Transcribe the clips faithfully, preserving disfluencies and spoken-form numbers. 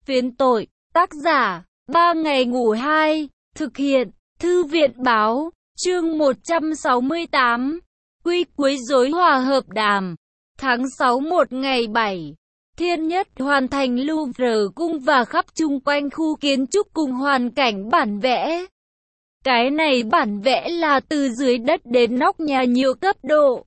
Phiến tội, tác giả, ba ngày ngủ hai, thực hiện, thư viện báo, chương một trăm sáu mươi tám, quy quấy rối hòa hợp đàm, tháng sáu một ngày bảy, Thiên Nhất hoàn thành Louvre cung và khắp chung quanh khu kiến trúc cùng hoàn cảnh bản vẽ. Cái này bản vẽ là từ dưới đất đến nóc nhà nhiều cấp độ.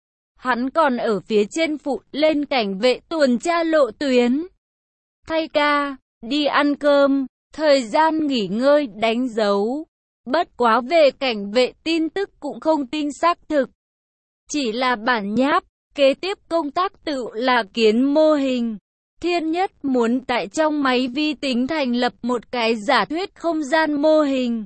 Hắn còn ở phía trên phụ lên cảnh vệ tuần tra lộ tuyến. Thay ca, đi ăn cơm, thời gian nghỉ ngơi đánh dấu. Bất quá về cảnh vệ tin tức cũng không tin xác thực. Chỉ là bản nháp, kế tiếp công tác tự là kiến mô hình. Thiên Nhất muốn tại trong máy vi tính thành lập một cái giả thuyết không gian mô hình.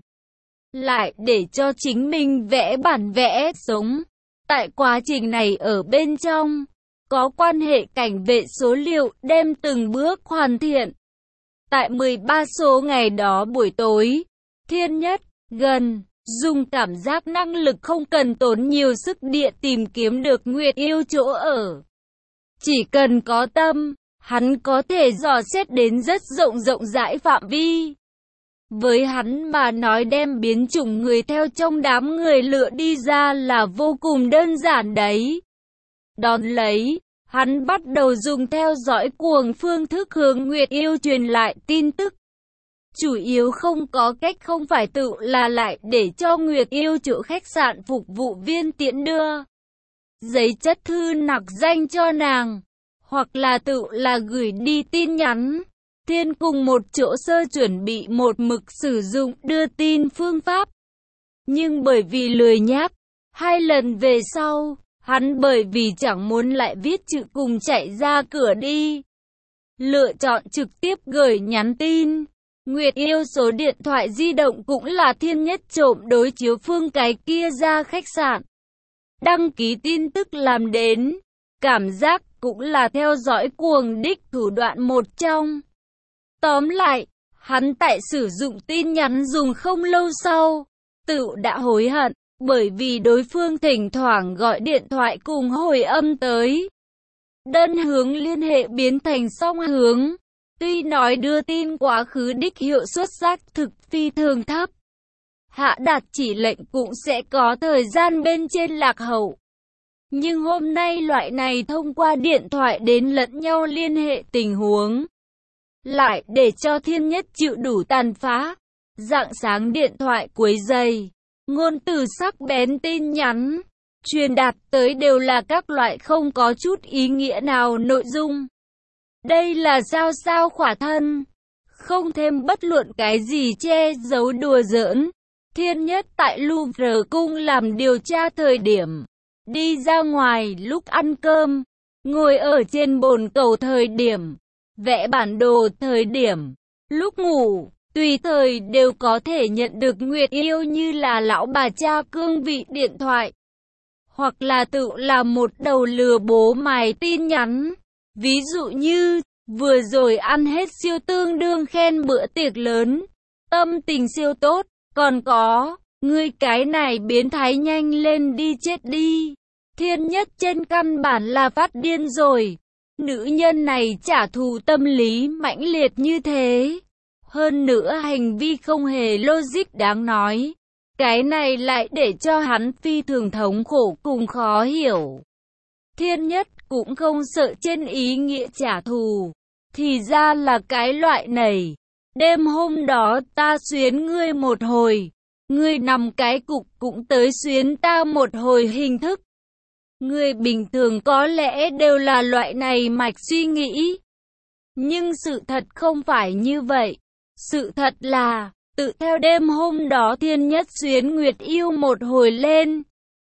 Lại để cho chính mình vẽ bản vẽ sống. Tại quá trình này ở bên trong, có quan hệ cảnh vệ số liệu đem từng bước hoàn thiện. Tại mười ba số ngày đó buổi tối, Thiên Nhất, gần, dùng cảm giác năng lực không cần tốn nhiều sức địa tìm kiếm được Nguyệt Yêu chỗ ở. Chỉ cần có tâm, hắn có thể dò xét đến rất rộng rộng rãi phạm vi. Với hắn mà nói đem biến chủng người theo trong đám người lựa đi ra là vô cùng đơn giản đấy. Đón lấy, hắn bắt đầu dùng theo dõi cuồng phương thức hướng Nguyệt Yêu truyền lại tin tức. Chủ yếu không có cách không phải tự là lại để cho Nguyệt Yêu chỗ khách sạn phục vụ viên tiễn đưa giấy chất thư nặc danh cho nàng, hoặc là tự là gửi đi tin nhắn. Thiên cùng một chỗ sơ chuẩn bị một mực sử dụng đưa tin phương pháp. Nhưng bởi vì lười nhác, hai lần về sau, hắn bởi vì chẳng muốn lại viết chữ cùng chạy ra cửa đi. Lựa chọn trực tiếp gửi nhắn tin. Nguyệt Yêu số điện thoại di động cũng là Thiên Nhất trộm đối chiếu phương cái kia ra khách sạn. Đăng ký tin tức làm đến. Cảm giác cũng là theo dõi cuồng đích thủ đoạn một trong. Tóm lại, hắn tại sử dụng tin nhắn dùng không lâu sau, tự đã hối hận, bởi vì đối phương thỉnh thoảng gọi điện thoại cùng hồi âm tới. Đơn hướng liên hệ biến thành song hướng, tuy nói đưa tin quá khứ đích hiệu suất xác thực phi thường thấp. Hạ đạt chỉ lệnh cũng sẽ có thời gian bên trên lạc hậu. Nhưng hôm nay loại này thông qua điện thoại đến lẫn nhau liên hệ tình huống. Lại để cho Thiên Nhất chịu đủ tàn phá. Rạng sáng điện thoại quấy rầy, ngôn từ sắc bén tin nhắn, truyền đạt tới đều là các loại không có chút ý nghĩa nào nội dung. Đây là sao sao khỏa thân, không thêm bất luận cái gì che giấu đùa giỡn. Thiên Nhất tại Louvre cung làm điều tra thời điểm, đi ra ngoài lúc ăn cơm, ngồi ở trên bồn cầu thời điểm, vẽ bản đồ thời điểm, lúc ngủ, tùy thời đều có thể nhận được Nguyệt Yêu như là lão bà cha cương vị điện thoại. Hoặc là tự làm một đầu lừa bố mài tin nhắn. Ví dụ như, vừa rồi ăn hết siêu tương đương khen bữa tiệc lớn, tâm tình siêu tốt, còn có, ngươi cái này biến thái nhanh lên đi chết đi. Thiên Nhất trên căn bản là phát điên rồi. Nữ nhân này trả thù tâm lý mãnh liệt như thế. Hơn nữa hành vi không hề logic đáng nói. Cái này lại để cho hắn phi thường thống khổ cùng khó hiểu. Thiên Nhất cũng không sợ trên ý nghĩa trả thù. Thì ra là cái loại này. Đêm hôm đó ta xuyến ngươi một hồi. Ngươi nằm cái cục cũng tới xuyến ta một hồi hình thức. Người bình thường có lẽ đều là loại này mạch suy nghĩ. Nhưng sự thật không phải như vậy. Sự thật là, tự theo đêm hôm đó Thiên Nhất xuyến Nguyệt Yêu một hồi lên.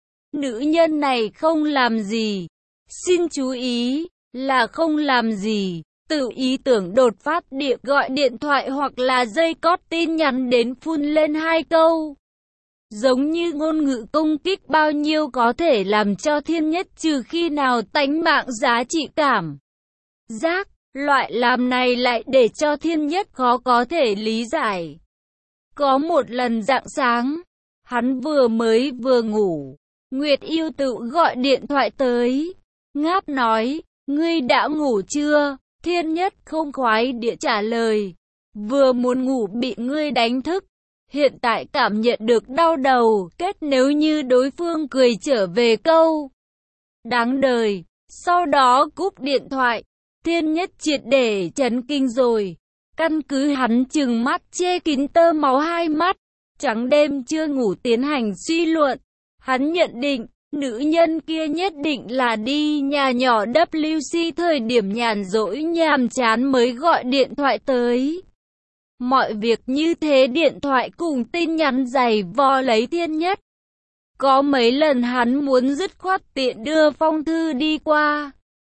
Nữ nhân này không làm gì. Xin chú ý, là không làm gì. Tự ý tưởng đột phát địa gọi điện thoại hoặc là dây cót tin nhắn đến phun lên hai câu. Giống như ngôn ngữ công kích bao nhiêu có thể làm cho Thiên Nhất trừ khi nào tánh mạng giá trị cảm giác, loại làm này lại để cho Thiên Nhất khó có thể lý giải. Có một lần rạng sáng, hắn vừa mới vừa ngủ, Nguyệt Yêu tự gọi điện thoại tới, ngáp nói, ngươi đã ngủ chưa? Thiên Nhất không khoái địa trả lời. Vừa muốn ngủ bị ngươi đánh thức. Hiện tại cảm nhận được đau đầu. Kết nếu như đối phương cười trở về câu đáng đời. Sau đó cúp điện thoại. Thiên Nhất triệt để chấn kinh rồi. Căn cứ hắn trừng mắt che kín tơ máu hai mắt. Trắng đêm chưa ngủ tiến hành suy luận. Hắn nhận định. Nữ nhân kia nhất định là đi nhà nhỏ W C thời điểm nhàn rỗi nhàm chán mới gọi điện thoại tới. Mọi việc như thế điện thoại cùng tin nhắn giày vò lấy Thiên Nhất. Có mấy lần hắn muốn dứt khoát tiện đưa phong thư đi qua.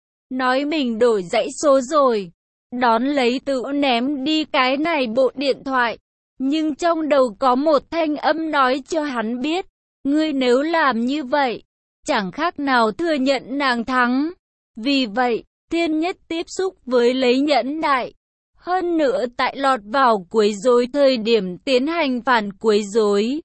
Nói mình đổi dãy số rồi. Đón lấy tự ném đi cái này bộ điện thoại. Nhưng trong đầu có một thanh âm nói cho hắn biết. Ngươi nếu làm như vậy. Chẳng khác nào thừa nhận nàng thắng. Vì vậy, Thiên Nhất tiếp xúc với lấy nhẫn nại. Hơn nữa tại lọt vào quấy rối thời điểm tiến hành phản quấy rối.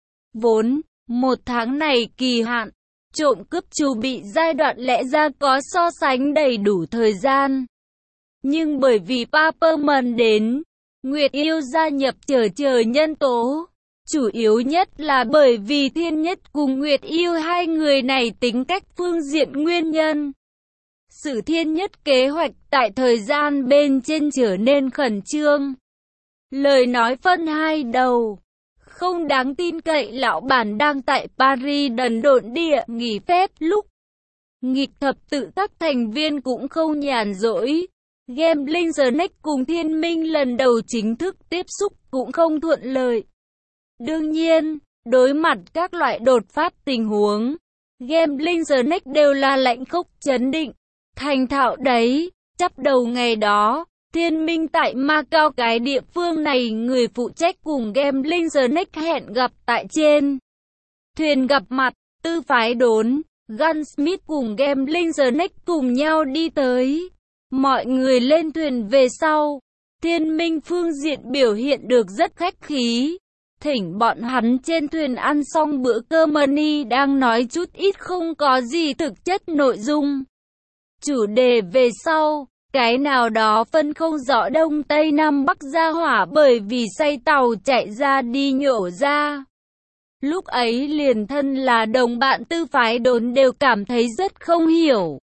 Vốn, một tháng này kỳ hạn, trộm cướp chu bị giai đoạn lẽ ra có so sánh đầy đủ thời gian. Nhưng bởi vì Paperman đến, Nguyệt Yêu gia nhập chờ chờ nhân tố. Chủ yếu nhất là bởi vì Thiên Nhất cùng Nguyệt Yêu hai người này tính cách phương diện nguyên nhân. Sự Thiên Nhất kế hoạch tại thời gian bên trên trở nên khẩn trương. Lời nói phân hai đầu. Không đáng tin cậy lão bản đang tại Paris đần độn địa nghỉ phép lúc. Nghịch thập tự các thành viên cũng không nhàn rỗi. Gambling The Next cùng Thiên Minh lần đầu chính thức tiếp xúc cũng không thuận lợi. Đương nhiên, đối mặt các loại đột phát tình huống, Gambling The Next đều là lãnh khốc chấn định, thành thạo đấy. Chắp đầu ngày đó, Thiên Minh tại Macau cái địa phương này người phụ trách cùng Gambling The Next hẹn gặp tại trên thuyền gặp mặt, tư phái đốn, Gunsmith cùng Gambling The Next cùng nhau đi tới. Mọi người lên thuyền về sau, Thiên Minh phương diện biểu hiện được rất khách khí. Thỉnh bọn hắn trên thuyền ăn xong bữa cơm money đang nói chút ít không có gì thực chất nội dung. Chủ đề về sau, cái nào đó phân không rõ đông tây nam bắc ra hỏa bởi vì say tàu chạy ra đi nhổ ra. Lúc ấy liền thân là đồng bạn tư phái đốn đều cảm thấy rất không hiểu.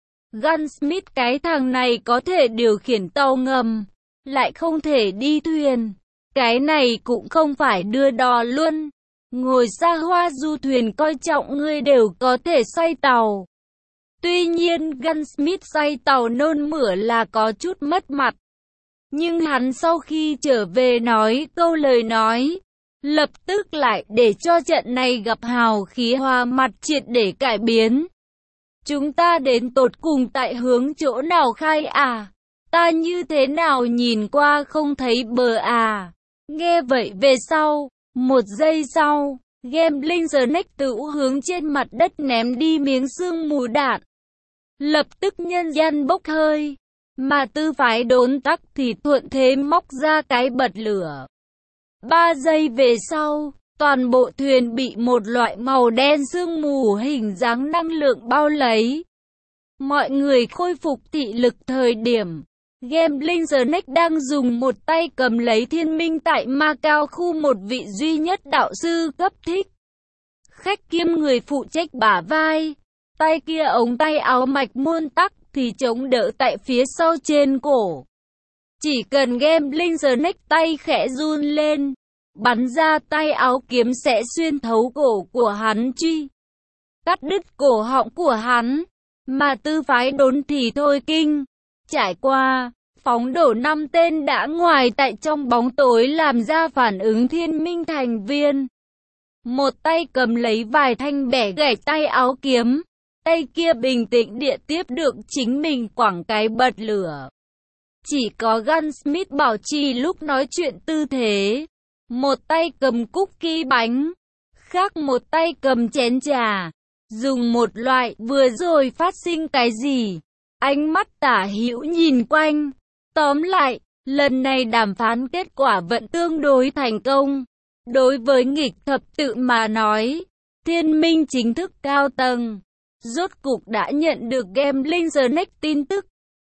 Gunsmith cái thằng này có thể điều khiển tàu ngầm, lại không thể đi thuyền. Cái này cũng không phải đưa đò luôn. Ngồi xa hoa du thuyền coi trọng ngươi đều có thể xoay tàu. Tuy nhiên Gunsmith xoay tàu nôn mửa là có chút mất mặt. Nhưng hắn sau khi trở về nói câu lời nói, lập tức lại để cho trận này gặp hào khí hòa mặt triệt để cải biến. Chúng ta đến tột cùng tại hướng chỗ nào khai à? Ta như thế nào nhìn qua không thấy bờ à? Nghe vậy về sau, một giây sau, Gambling The Next tự hướng trên mặt đất ném đi miếng sương mù đạn. Lập tức nhân gian bốc hơi, mà tư phái đốn tắc thì thuận thế móc ra cái bật lửa. Ba giây về sau, toàn bộ thuyền bị một loại màu đen sương mù hình dáng năng lượng bao lấy. Mọi người khôi phục thị lực thời điểm. Gambling The Next đang dùng một tay cầm lấy Thiên Minh tại Macau khu một vị duy nhất đạo sư cấp thích. Khách kiêm người phụ trách bả vai. Tay kia ống tay áo mạch muôn tắc thì chống đỡ tại phía sau trên cổ. Chỉ cần Gambling The Next tay khẽ run lên, bắn ra tay áo kiếm sẽ xuyên thấu cổ của hắn truy. Cắt đứt cổ họng của hắn. Mà tư phái đốn thì thôi kinh. Trải qua, phóng đổ năm tên đã ngoài tại trong bóng tối làm ra phản ứng Thiên Minh thành viên. Một tay cầm lấy vài thanh bẻ gãy tay áo kiếm. Tay kia bình tĩnh địa tiếp được chính mình quẳng cái bật lửa. Chỉ có Gunsmith bảo trì lúc nói chuyện tư thế. Một tay cầm cookie bánh. Khác một tay cầm chén trà. Dùng một loại vừa rồi phát sinh cái gì. Ánh mắt tả hữu nhìn quanh. Tóm lại, lần này đàm phán kết quả vẫn tương đối thành công. Đối với nghịch thập tự mà nói, Thiên Minh chính thức cao tầng. Rốt cục đã nhận được Gambling The Next tin tức.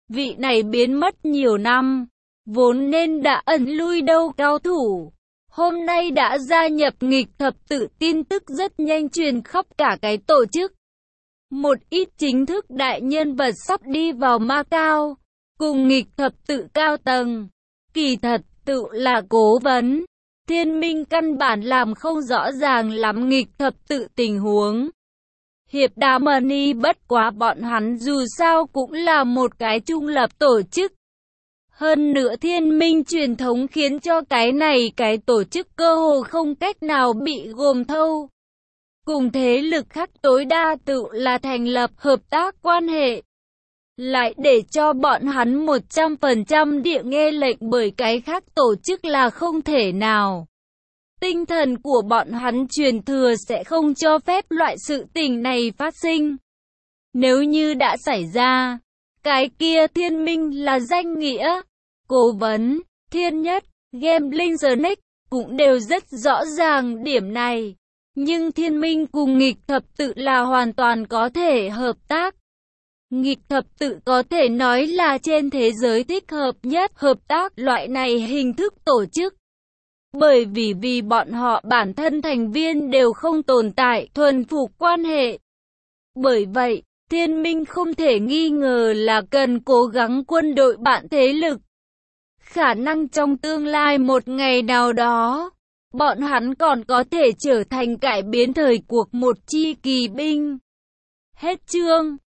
Vị này biến mất nhiều năm, vốn nên đã ẩn lui đâu cao thủ. Hôm nay đã gia nhập nghịch thập tự, tin tức rất nhanh truyền khắp cả cái tổ chức. Một ít chính thức đại nhân vật sắp đi vào Macau, cùng nghịch thập tự cao tầng. Kỳ thật, tự là cố vấn. Thiên Minh căn bản làm không rõ ràng lắm nghịch thập tự tình huống. Hiệp Đà Mani bất quá bọn hắn dù sao cũng là một cái trung lập tổ chức. Hơn nữa Thiên Minh truyền thống khiến cho cái này cái tổ chức cơ hồ không cách nào bị gồm thâu. Cùng thế lực khác tối đa tự là thành lập hợp tác quan hệ. Lại để cho bọn hắn một trăm phần trăm địa nghe lệnh bởi cái khác tổ chức là không thể nào. Tinh thần của bọn hắn truyền thừa sẽ không cho phép loại sự tình này phát sinh. Nếu như đã xảy ra, cái kia Thiên Minh là danh nghĩa, cố vấn, thiên nhất, gambling snake cũng đều rất rõ ràng điểm này. Nhưng Thiên Minh cùng nghịch thập tự là hoàn toàn có thể hợp tác. Nghịch thập tự có thể nói là trên thế giới thích hợp nhất hợp tác loại này hình thức tổ chức. Bởi vì vì bọn họ bản thân thành viên đều không tồn tại thuần phục quan hệ. Bởi vậy, Thiên Minh không thể nghi ngờ là cần cố gắng quân đội bạn thế lực. Khả năng trong tương lai một ngày nào đó, bọn hắn còn có thể trở thành cải biến thời cuộc một chi kỳ binh. Hết chương.